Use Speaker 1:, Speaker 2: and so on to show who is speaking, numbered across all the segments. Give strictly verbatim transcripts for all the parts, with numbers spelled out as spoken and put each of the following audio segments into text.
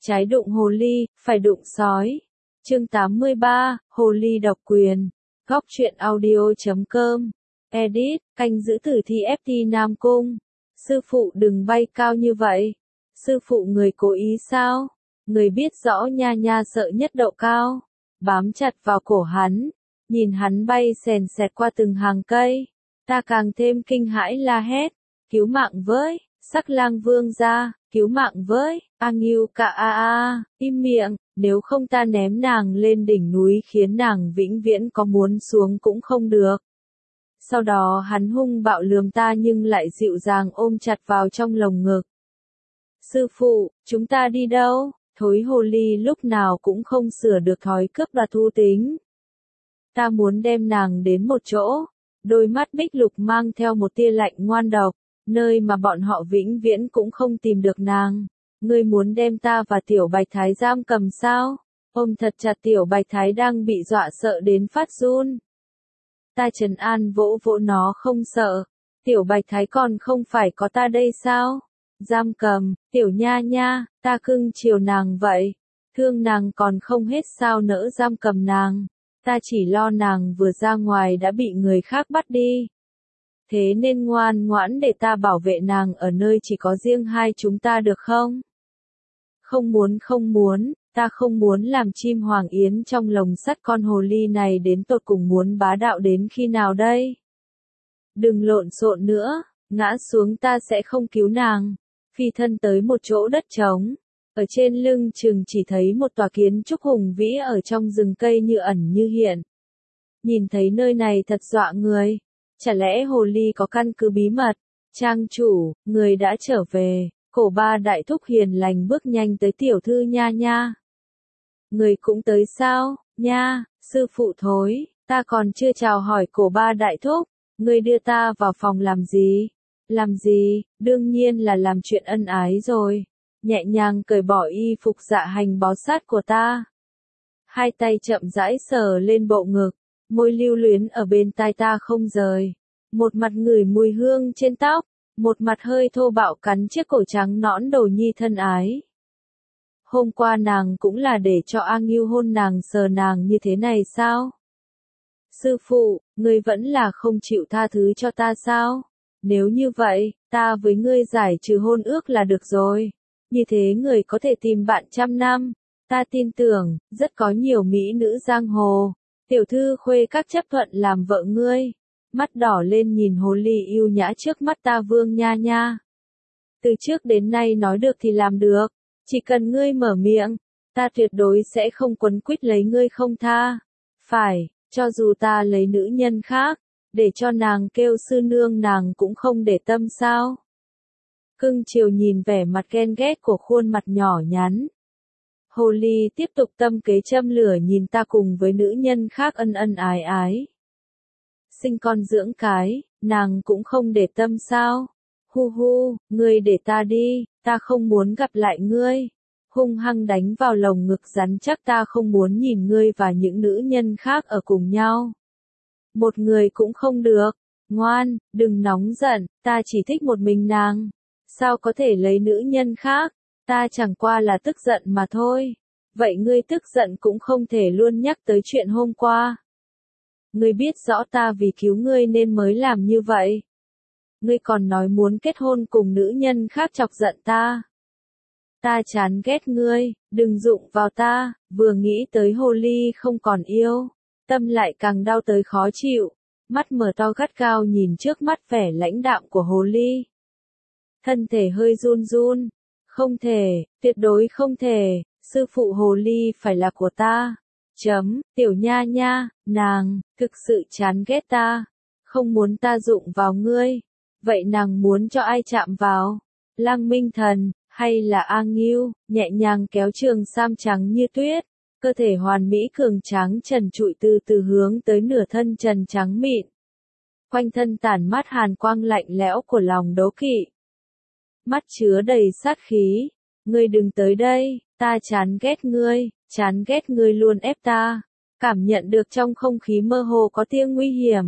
Speaker 1: Trái đụng hồ ly, phải đụng sói. Chương tám mươi ba, Hồ ly độc quyền. Góc truyện audio chấm com. Edit, canh giữ tử thi ép tê Nam Cung. Sư phụ đừng bay cao như vậy. Sư phụ người cố ý sao? Người biết rõ nha nha sợ nhất độ cao. Bám chặt vào cổ hắn. Nhìn hắn bay sèn sẹt qua từng hàng cây. Ta càng thêm kinh hãi la hét. Cứu mạng với, Sắc Lang Vương ra, cứu mạng với, A Ngưu Cả a a, im miệng, nếu không ta ném nàng lên đỉnh núi khiến nàng vĩnh viễn có muốn xuống cũng không được. Sau đó hắn hung bạo lườm ta nhưng lại dịu dàng ôm chặt vào trong lồng ngực. Sư phụ, chúng ta đi đâu? Thối hồ ly lúc nào cũng không sửa được thói cướp đoạt thú tính. Ta muốn đem nàng đến một chỗ. Đôi mắt bích lục mang theo một tia lạnh ngoan độc, nơi mà bọn họ vĩnh viễn cũng không tìm được nàng. Ngươi muốn đem ta và Tiểu Bạch Thái giam cầm sao? Ôm thật chặt Tiểu Bạch Thái đang bị dọa sợ đến phát run. Ta trấn an vỗ vỗ nó không sợ. Tiểu Bạch Thái còn không phải có ta đây sao? Giam cầm, Tiểu Nha Nha, ta cưng chiều nàng vậy. Thương nàng còn không hết sao nỡ giam cầm nàng. Ta chỉ lo nàng vừa ra ngoài đã bị người khác bắt đi. Thế nên ngoan ngoãn để ta bảo vệ nàng ở nơi chỉ có riêng hai chúng ta được không? Không muốn không muốn, ta không muốn làm chim hoàng yến trong lồng sắt con hồ ly này đến tột cùng muốn bá đạo đến khi nào đây? Đừng lộn xộn nữa, ngã xuống ta sẽ không cứu nàng. Phi thân tới một chỗ đất trống. Ở trên lưng chừng chỉ thấy một tòa kiến trúc hùng vĩ ở trong rừng cây như ẩn như hiện. Nhìn thấy nơi này thật dọa người. Chả lẽ hồ ly có căn cứ bí mật? Trang chủ, người đã trở về. Cổ ba đại thúc hiền lành bước nhanh tới tiểu thư Nha Nha. Người cũng tới sao? Nha, sư phụ thối, ta còn chưa chào hỏi cổ ba đại thúc. Người đưa ta vào phòng làm gì? Làm gì? Đương nhiên là làm chuyện ân ái rồi. Nhẹ nhàng cởi bỏ y phục dạ hành bó sát của ta. Hai tay chậm rãi sờ lên bộ ngực, môi lưu luyến ở bên tai ta không rời. Một mặt ngửi mùi hương trên tóc, một mặt hơi thô bạo cắn chiếc cổ trắng nõn đồ nhi thân ái. Hôm qua nàng cũng là để cho A Ngưu hôn nàng sờ nàng như thế này sao? Sư phụ, ngươi vẫn là không chịu tha thứ cho ta sao? Nếu như vậy, ta với ngươi giải trừ hôn ước là được rồi. Như thế người có thể tìm bạn trăm năm. Ta tin tưởng, rất có nhiều mỹ nữ giang hồ. Tiểu thư khuê các chấp thuận làm vợ ngươi. Mắt đỏ lên nhìn hồ ly yêu nhã trước mắt ta Vương Nha Nha. Từ trước đến nay nói được thì làm được. Chỉ cần ngươi mở miệng, ta tuyệt đối sẽ không quấn quýt lấy ngươi không tha. Phải, cho dù ta lấy nữ nhân khác, để cho nàng kêu sư nương nàng cũng không để tâm sao. Cưng chiều nhìn vẻ mặt ghen ghét của khuôn mặt nhỏ nhắn. Hồ ly tiếp tục tâm kế châm lửa nhìn ta cùng với nữ nhân khác ân ân ái ái. Sinh con dưỡng cái, nàng cũng không để tâm sao. Hu hu, ngươi để ta đi, ta không muốn gặp lại ngươi. Hung hăng đánh vào lồng ngực rắn chắc ta không muốn nhìn ngươi và những nữ nhân khác ở cùng nhau. Một người cũng không được. Ngoan, đừng nóng giận, ta chỉ thích một mình nàng. Sao có thể lấy nữ nhân khác? Ta chẳng qua là tức giận mà thôi. Vậy ngươi tức giận cũng không thể luôn nhắc tới chuyện hôm qua. Ngươi biết rõ ta vì cứu ngươi nên mới làm như vậy. Ngươi còn nói muốn kết hôn cùng nữ nhân khác chọc giận ta. Ta chán ghét ngươi, đừng dụng vào ta, vừa nghĩ tới hồ ly không còn yêu. Tâm lại càng đau tới khó chịu. Mắt mở to gắt gao nhìn trước mắt vẻ lãnh đạm của hồ ly. Thân thể hơi run run. Không thể, tuyệt đối không thể, sư phụ hồ ly phải là của ta. Chấm, Tiểu Nha Nha, nàng, thực sự chán ghét ta. Không muốn ta dụng vào ngươi. Vậy nàng muốn cho ai chạm vào? Lăng Minh Thần, hay là A Ngưu, nhẹ nhàng kéo trường sam trắng như tuyết. Cơ thể hoàn mỹ cường tráng trần trụi từ từ hướng tới nửa thân trần trắng mịn. Quanh thân tản mát hàn quang lạnh lẽo của lòng đố kỵ. Mắt chứa đầy sát khí. Ngươi đừng tới đây, ta chán ghét ngươi, chán ghét ngươi luôn ép ta. Cảm nhận được trong không khí mơ hồ có tia nguy hiểm.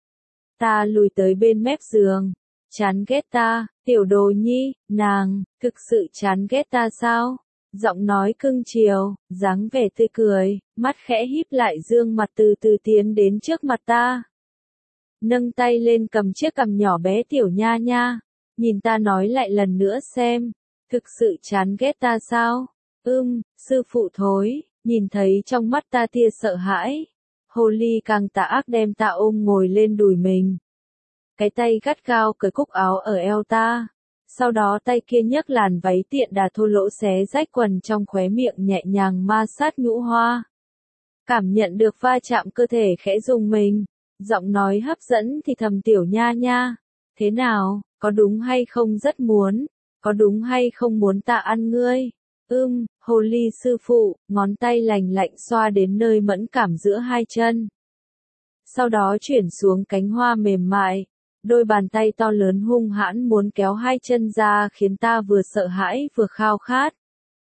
Speaker 1: Ta lùi tới bên mép giường. Chán ghét ta, tiểu đồ nhi, nàng, thực sự chán ghét ta sao? giọng nói cưng chiều, dáng vẻ tươi cười, mắt khẽ híp lại dương mặt từ từ tiến đến trước mặt ta. Nâng tay lên cầm chiếc cằm nhỏ bé Tiểu Nha Nha, nhìn ta nói lại lần nữa xem, thực sự chán ghét ta sao? Ưm, sư phụ thối, nhìn thấy trong mắt ta tia sợ hãi. Hồ ly càng tà ác đem ta ôm ngồi lên đùi mình. Cái tay gắt gao cởi cúc áo ở eo ta. Sau đó tay kia nhấc làn váy tiện đà thô lỗ xé rách quần trong khóe miệng nhẹ nhàng ma sát nhũ hoa. Cảm nhận được va chạm cơ thể khẽ rung mình. Giọng nói hấp dẫn thì thầm Tiểu Nha Nha. Thế nào, có đúng hay không rất muốn? Có đúng hay không muốn ta ăn ngươi? Ưm, hồ ly sư phụ, ngón tay lành lạnh xoa đến nơi mẫn cảm giữa hai chân. Sau đó chuyển xuống cánh hoa mềm mại. Đôi bàn tay to lớn hung hãn muốn kéo hai chân ra khiến ta vừa sợ hãi vừa khao khát.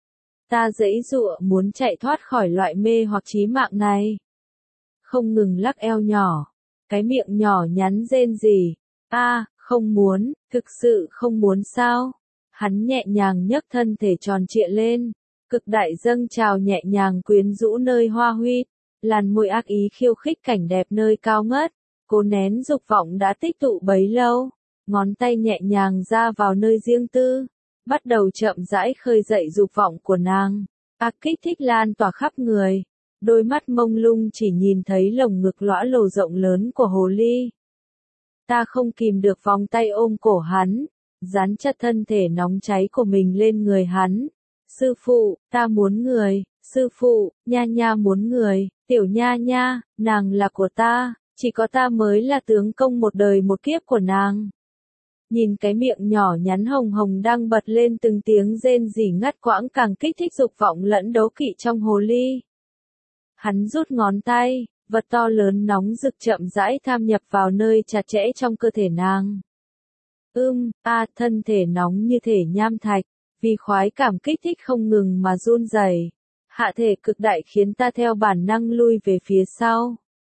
Speaker 1: Ta giãy giụa muốn chạy thoát khỏi loại mê hoặc chí mạng này. Không ngừng lắc eo nhỏ. Cái miệng nhỏ nhắn rên rỉ. A, à, không muốn, thực sự không muốn sao? Hắn nhẹ nhàng nhấc thân thể tròn trịa lên, cực đại dâng trào nhẹ nhàng quyến rũ nơi hoa huy, làn môi ác ý khiêu khích cảnh đẹp nơi cao ngất, cố nén dục vọng đã tích tụ bấy lâu, ngón tay nhẹ nhàng ra vào nơi riêng tư, bắt đầu chậm rãi khơi dậy dục vọng của nàng, ác kích thích lan tỏa khắp người, đôi mắt mông lung chỉ nhìn thấy lồng ngực lõa lồ rộng lớn của hồ ly. Ta không kìm được vòng tay ôm cổ hắn, dán chặt thân thể nóng cháy của mình lên người hắn. Sư phụ, ta muốn người, sư phụ, Nha Nha muốn người, Tiểu Nha Nha, nàng là của ta, chỉ có ta mới là tướng công một đời một kiếp của nàng. Nhìn cái miệng nhỏ nhắn hồng hồng đang bật lên từng tiếng rên rỉ ngắt quãng càng kích thích dục vọng lẫn đố kỵ trong hồ ly. Hắn rút ngón tay, vật to lớn nóng rực chậm rãi tham nhập vào nơi chặt chẽ trong cơ thể nàng. Ưm, a, à, thân thể nóng như thể nham thạch, vì khoái cảm kích thích không ngừng mà run rẩy. Hạ thể cực đại khiến ta theo bản năng lui về phía sau.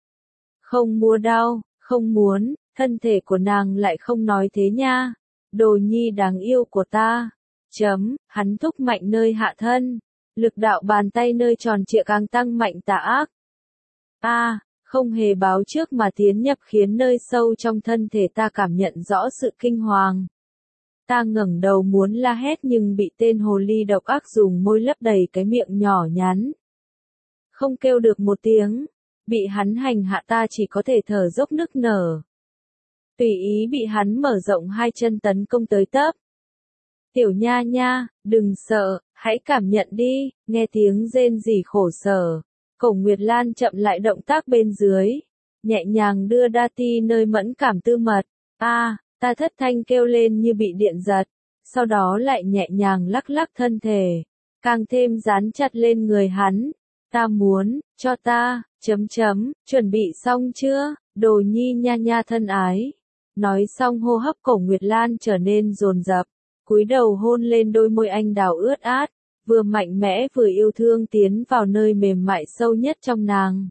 Speaker 1: Không mua đau, không muốn, thân thể của nàng lại không nói thế nha. Đồ nhi đáng yêu của ta. Chấm, hắn thúc mạnh nơi hạ thân. Lực đạo bàn tay nơi tròn trịa càng tăng mạnh tà ác. A, à, không hề báo trước mà tiến nhập khiến nơi sâu trong thân thể ta cảm nhận rõ sự kinh hoàng. Ta ngẩng đầu muốn la hét nhưng bị tên hồ ly độc ác dùng môi lấp đầy cái miệng nhỏ nhắn. Không kêu được một tiếng, bị hắn hành hạ ta chỉ có thể thở dốc nức nở. Tùy ý bị hắn mở rộng hai chân tấn công tới tấp. Tiểu Nha Nha, đừng sợ, hãy cảm nhận đi, nghe tiếng rên rỉ khổ sở. Cổ Nguyệt Lan chậm lại động tác bên dưới, nhẹ nhàng đưa đa ti nơi mẫn cảm tư mật. A, à, ta thất thanh kêu lên như bị điện giật, sau đó lại nhẹ nhàng lắc lắc thân thể, càng thêm dán chặt lên người hắn. Ta muốn, cho ta, chấm chấm, chuẩn bị xong chưa, đồ nhi Nha Nha thân ái. Nói xong hô hấp Cổ Nguyệt Lan trở nên dồn dập, cúi đầu hôn lên đôi môi anh đào ướt át. Vừa mạnh mẽ vừa yêu thương tiến vào nơi mềm mại sâu nhất trong nàng.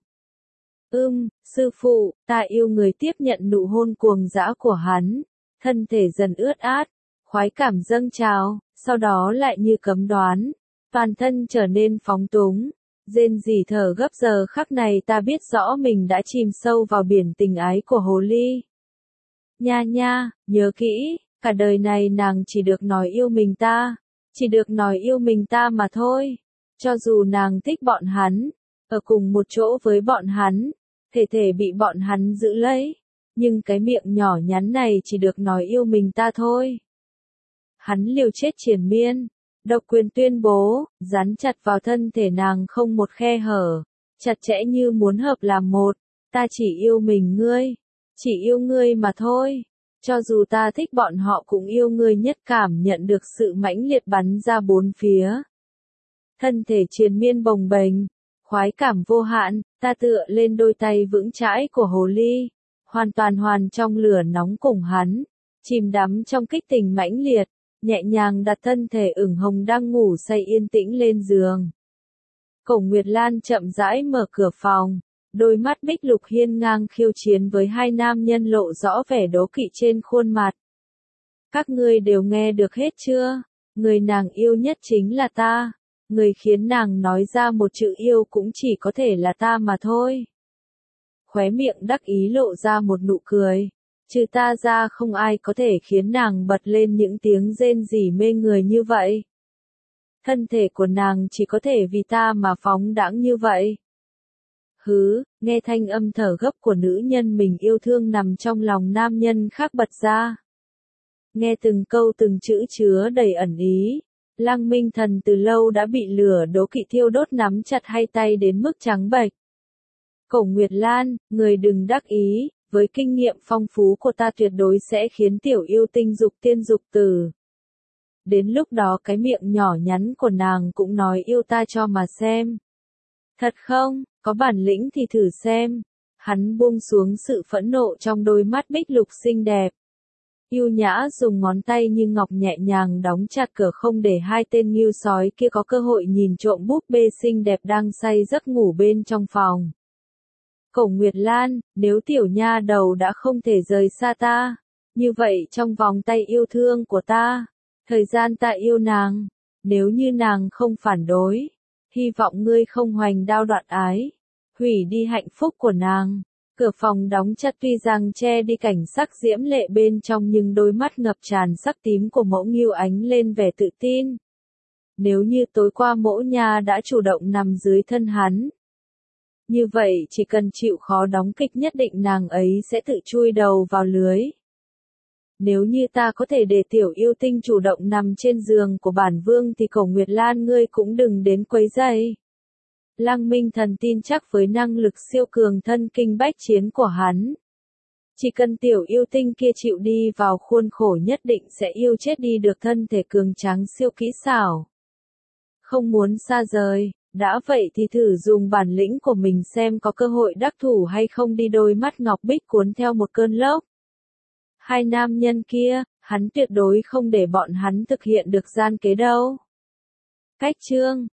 Speaker 1: Ưm, sư phụ, ta yêu người tiếp nhận nụ hôn cuồng dã của hắn, thân thể dần ướt át, khoái cảm dâng trào, sau đó lại như cấm đoán, toàn thân trở nên phóng túng, rên rỉ thở gấp. Giờ khắc này ta biết rõ mình đã chìm sâu vào biển tình ái của hồ ly. Nha Nha, nhớ kỹ, cả đời này nàng chỉ được nói yêu mình ta. Chỉ được nói yêu mình ta mà thôi. Cho dù nàng thích bọn hắn, ở cùng một chỗ với bọn hắn, thể thể bị bọn hắn giữ lấy, nhưng cái miệng nhỏ nhắn này chỉ được nói yêu mình ta thôi. Hắn liều chết triền miên, độc quyền tuyên bố, dán chặt vào thân thể nàng không một khe hở, chặt chẽ như muốn hợp làm một. Ta chỉ yêu mình ngươi, chỉ yêu ngươi mà thôi. Cho dù ta thích bọn họ cũng yêu ngươi nhất. Cảm nhận được sự mãnh liệt bắn ra bốn phía. Thân thể triền miên bồng bềnh, khoái cảm vô hạn, ta tựa lên đôi tay vững chãi của hồ ly, hoàn toàn hoàn trong lửa nóng cùng hắn, chìm đắm trong kích tình mãnh liệt, nhẹ nhàng đặt thân thể ửng hồng đang ngủ say yên tĩnh lên giường. Cổ Nguyệt Lan chậm rãi mở cửa phòng. Đôi mắt bích lục hiên ngang khiêu chiến với hai nam nhân lộ rõ vẻ đố kỵ trên khuôn mặt. Các ngươi đều nghe được hết chưa? Người nàng yêu nhất chính là ta. Người khiến nàng nói ra một chữ yêu cũng chỉ có thể là ta mà thôi. Khóe miệng đắc ý lộ ra một nụ cười. Trừ ta ra không ai có thể khiến nàng bật lên những tiếng rên rỉ mê người như vậy. Thân thể của nàng chỉ có thể vì ta mà phóng đãng như vậy. Hứ, nghe thanh âm thở gấp của nữ nhân mình yêu thương nằm trong lòng nam nhân khác bật ra. Nghe từng câu từng chữ chứa đầy ẩn ý. Lăng Minh Thần từ lâu đã bị lửa đố kỵ thiêu đốt nắm chặt hai tay đến mức trắng bệch. Cổ Nguyệt Lan, người đừng đắc ý, với kinh nghiệm phong phú của ta tuyệt đối sẽ khiến tiểu yêu tinh dục tiên dục tử. Đến lúc đó cái miệng nhỏ nhắn của nàng cũng nói yêu ta cho mà xem. Thật không, có bản lĩnh thì thử xem. Hắn buông xuống sự phẫn nộ trong đôi mắt bích lục xinh đẹp. Yêu nhã dùng ngón tay như ngọc nhẹ nhàng đóng chặt cửa không để hai tên nghêu sói kia có cơ hội nhìn trộm búp bê xinh đẹp đang say giấc ngủ bên trong phòng. Cổ Nguyệt Lan, nếu tiểu nha đầu đã không thể rời xa ta, như vậy trong vòng tay yêu thương của ta, thời gian ta yêu nàng, nếu như nàng không phản đối, hy vọng ngươi không hoành đao đoạn ái, hủy đi hạnh phúc của nàng. Cửa phòng đóng chặt tuy rằng che đi cảnh sắc diễm lệ bên trong nhưng đôi mắt ngập tràn sắc tím của mẫu nghêu ánh lên vẻ tự tin. Nếu như tối qua mẫu nha đã chủ động nằm dưới thân hắn, như vậy chỉ cần chịu khó đóng kịch nhất định nàng ấy sẽ tự chui đầu vào lưới. Nếu như ta có thể để tiểu yêu tinh chủ động nằm trên giường của bản vương thì Cổ Nguyệt Lan ngươi cũng đừng đến quấy rầy. Lăng Minh Thần tin chắc với năng lực siêu cường thân kinh bách chiến của hắn. Chỉ cần tiểu yêu tinh kia chịu đi vào khuôn khổ nhất định sẽ yêu chết đi được thân thể cường tráng siêu kỹ xảo. Không muốn xa rời, đã vậy thì thử dùng bản lĩnh của mình xem có cơ hội đắc thủ hay không đi. Đôi mắt ngọc bích cuốn theo một cơn lốc. Hai nam nhân kia, hắn tuyệt đối không để bọn hắn thực hiện được gian kế đâu. Cách chương